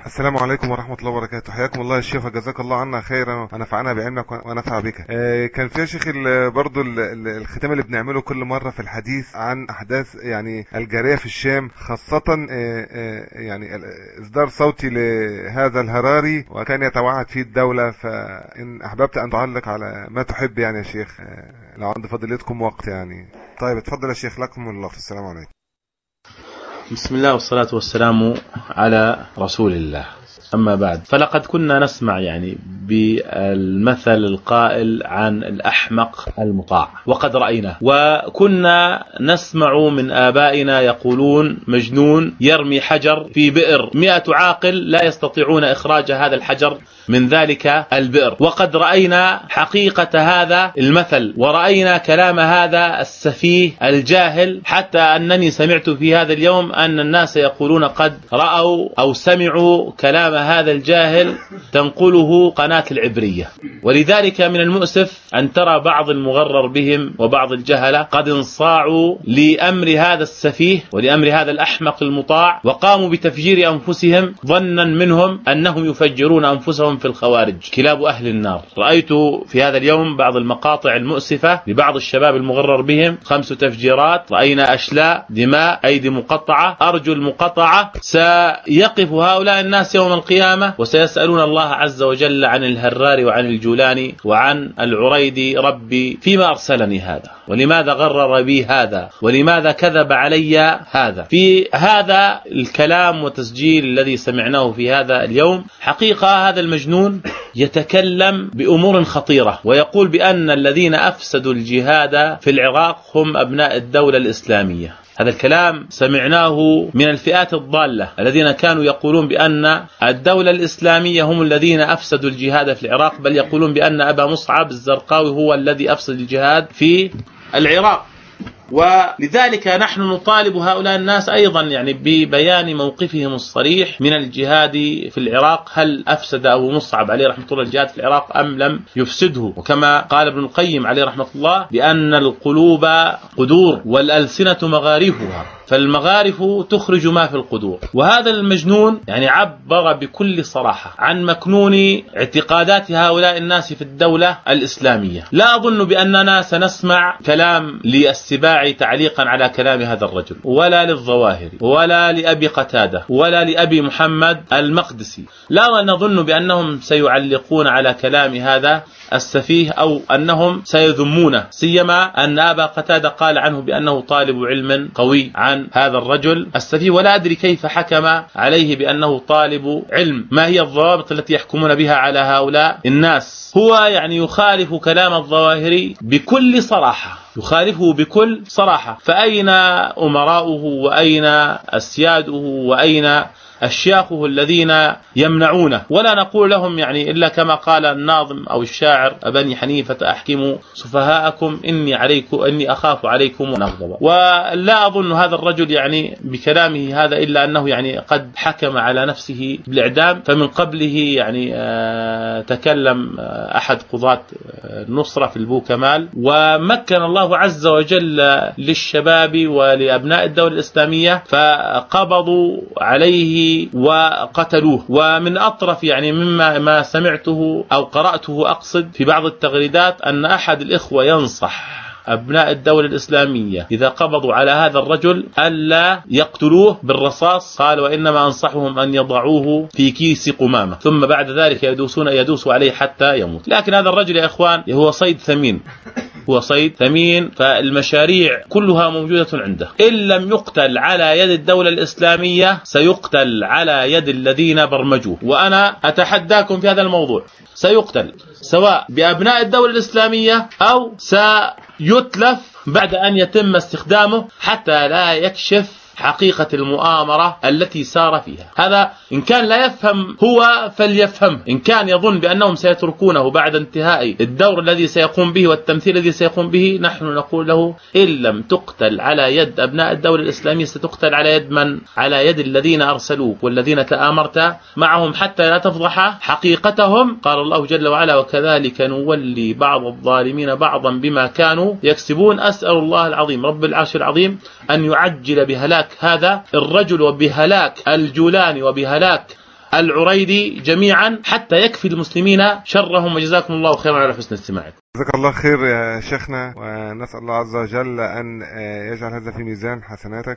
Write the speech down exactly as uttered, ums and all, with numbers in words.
السلام عليكم ورحمة الله وبركاته. حياكم الله يا شيخ، جزاك الله عنا خيرا ونفعنا بعلمك ونفع بك. آه كان في يا شيخ برضو الختام اللي بنعمله كل مرة في الحديث عن أحداث يعني الجارية في الشام، خاصة آه آه يعني إصدار صوتي لهذا الهراري وكان يتوعد فيه الدولة، فإن أحببت أن تعلق على ما تحب يعني يا شيخ، آه لو عند فضيلتكم وقت يعني. طيب اتفضل يا شيخ، لكم الله. السلام عليكم. بسم الله والصلاة والسلام على رسول الله. أما بعد، فلقد كنا نسمع يعني بالمثل القائل عن الأحمق المطاع وقد رأيناه، وكنا نسمع من آبائنا يقولون مجنون يرمي حجر في بئر، مئة عاقل لا يستطيعون إخراج هذا الحجر من ذلك البئر، وقد رأينا حقيقة هذا المثل ورأينا كلام هذا السفيه الجاهل، حتى أنني سمعت في هذا اليوم أن الناس يقولون قد رأوا أو سمعوا كلام هذا الجاهل تنقله قناة العبرية. ولذلك من المؤسف أن ترى بعض المغرر بهم وبعض الجهلة قد انصاعوا لأمر هذا السفيه ولأمر هذا الأحمق المطاع، وقاموا بتفجير أنفسهم ظنا منهم أنهم يفجرون أنفسهم في الخوارج، كلاب أهل النار. رأيت في هذا اليوم بعض المقاطع المؤسفة لبعض الشباب المغرر بهم، خمس تفجيرات، رأينا أشلاء، دماء، أيدي مقطعة، أرجل مقطعة. سيقف هؤلاء الناس يوم القيامة وسيسألون الله عز وجل عن الهراري وعن الجولاني وعن العريدي: ربي فيما أرسلني هذا؟ ولماذا غرر بي هذا؟ ولماذا كذب علي هذا؟ في هذا الكلام وتسجيل الذي سمعناه في هذا اليوم، حقيقة هذا المجنون يتكلم بأمور خطيرة، ويقول بأن الذين أفسدوا الجهاد في العراق هم أبناء الدولة الإسلامية. هذا الكلام سمعناه من الفئات الضالة الذين كانوا يقولون بأن الدولة الإسلامية هم الذين أفسدوا الجهاد في العراق، بل يقولون بأن أبا مصعب الزرقاوي هو الذي أفسد الجهاد في العراق. ولذلك نحن نطالب هؤلاء الناس أيضا يعني ببيان موقفهم الصريح من الجهاد في العراق. هل أفسد أبو مصعب عليه رحمة الله الجهاد في العراق أم لم يفسده؟ وكما قال ابن القيم عليه رحمة الله بأن القلوب قدور والألسنة مغارفها، فالمغارف تخرج ما في القدور. وهذا المجنون يعني عبر بكل صراحة عن مكنون اعتقادات هؤلاء الناس في الدولة الإسلامية. لا أظن بأننا سنسمع كلام للسباع تعليقا على كلام هذا الرجل، ولا للظواهر، ولا لأبي قتادة، ولا لأبي محمد المقدسي. لا نظن بأنهم سيعلقون على كلام هذا السفيه أو أنهم سيذمونه، سيما أن أبا قتادة قال عنه بأنه طالب علم قوي عن هذا الرجل السفيه، ولا أدري كيف حكم عليه بأنه طالب علم. ما هي الضوابط التي يحكمون بها على هؤلاء الناس؟ هو يعني يخالف كلام الظواهري بكل صراحة، يخالفه بكل صراحة. فأين أمراؤه وأين أسياده وأين أشياخه الذين يمنعونه؟ ولا نقول لهم يعني إلا كما قال الناظم أو الشاعر بني حنيفة: أحكموا سفهاءكم إني عليكم إني أخاف عليكم ونغضب. ولا أظن هذا الرجل يعني بكلامه هذا إلا أنه يعني قد حكم على نفسه بالإعدام. فمن قبله يعني آه تكلم آه أحد قضاة النصرة في البوكمال، ومكن الله عز وجل للشباب ولأبناء الدولة الإسلامية فقبضوا عليه وقتلوه. ومن أطرف يعني مما ما سمعته أو قرأته أقصد في بعض التغريدات أن أحد الإخوة ينصح أبناء الدولة الإسلامية إذا قبضوا على هذا الرجل ألا يقتلوه بالرصاص، قال: وإنما أنصحهم أن يضعوه في كيس قمامة ثم بعد ذلك يدوسون يدوسوا عليه حتى يموت. لكن هذا الرجل يا إخوان هو صيد ثمين، هو صيد ثمين، فالمشاريع كلها موجودة عنده. إن لم يقتل على يد الدولة الإسلامية سيقتل على يد الذين برمجوه، وأنا أتحداكم في هذا الموضوع. سيقتل سواء بأبناء الدولة الإسلامية أو سيتلف بعد أن يتم استخدامه حتى لا يكشف حقيقة المؤامرة التي سار فيها. هذا إن كان لا يفهم هو فليفهم، إن كان يظن بأنهم سيتركونه بعد انتهاء الدور الذي سيقوم به والتمثيل الذي سيقوم به، نحن نقول له: إن لم تقتل على يد أبناء الدولة الإسلامية ستقتل على يد من؟ على يد الذين أرسلوك والذين تآمرت معهم حتى لا تفضح حقيقتهم. قال الله جل وعلا: وكذلك نولي بعض الظالمين بعضا بما كانوا يكسبون. أسأل الله العظيم رب العرش العظيم أن يعجل بهلاك هذا الرجل وبهلاك الجولاني وبهلاك العريدي جميعا حتى يكفي المسلمين شرهم، وجزاكم الله خيرا على حسن استماعكم. جزاك الله خير يا شيخنا، ونسأل الله عز وجل أن يجعل هذا في ميزان حسناتك.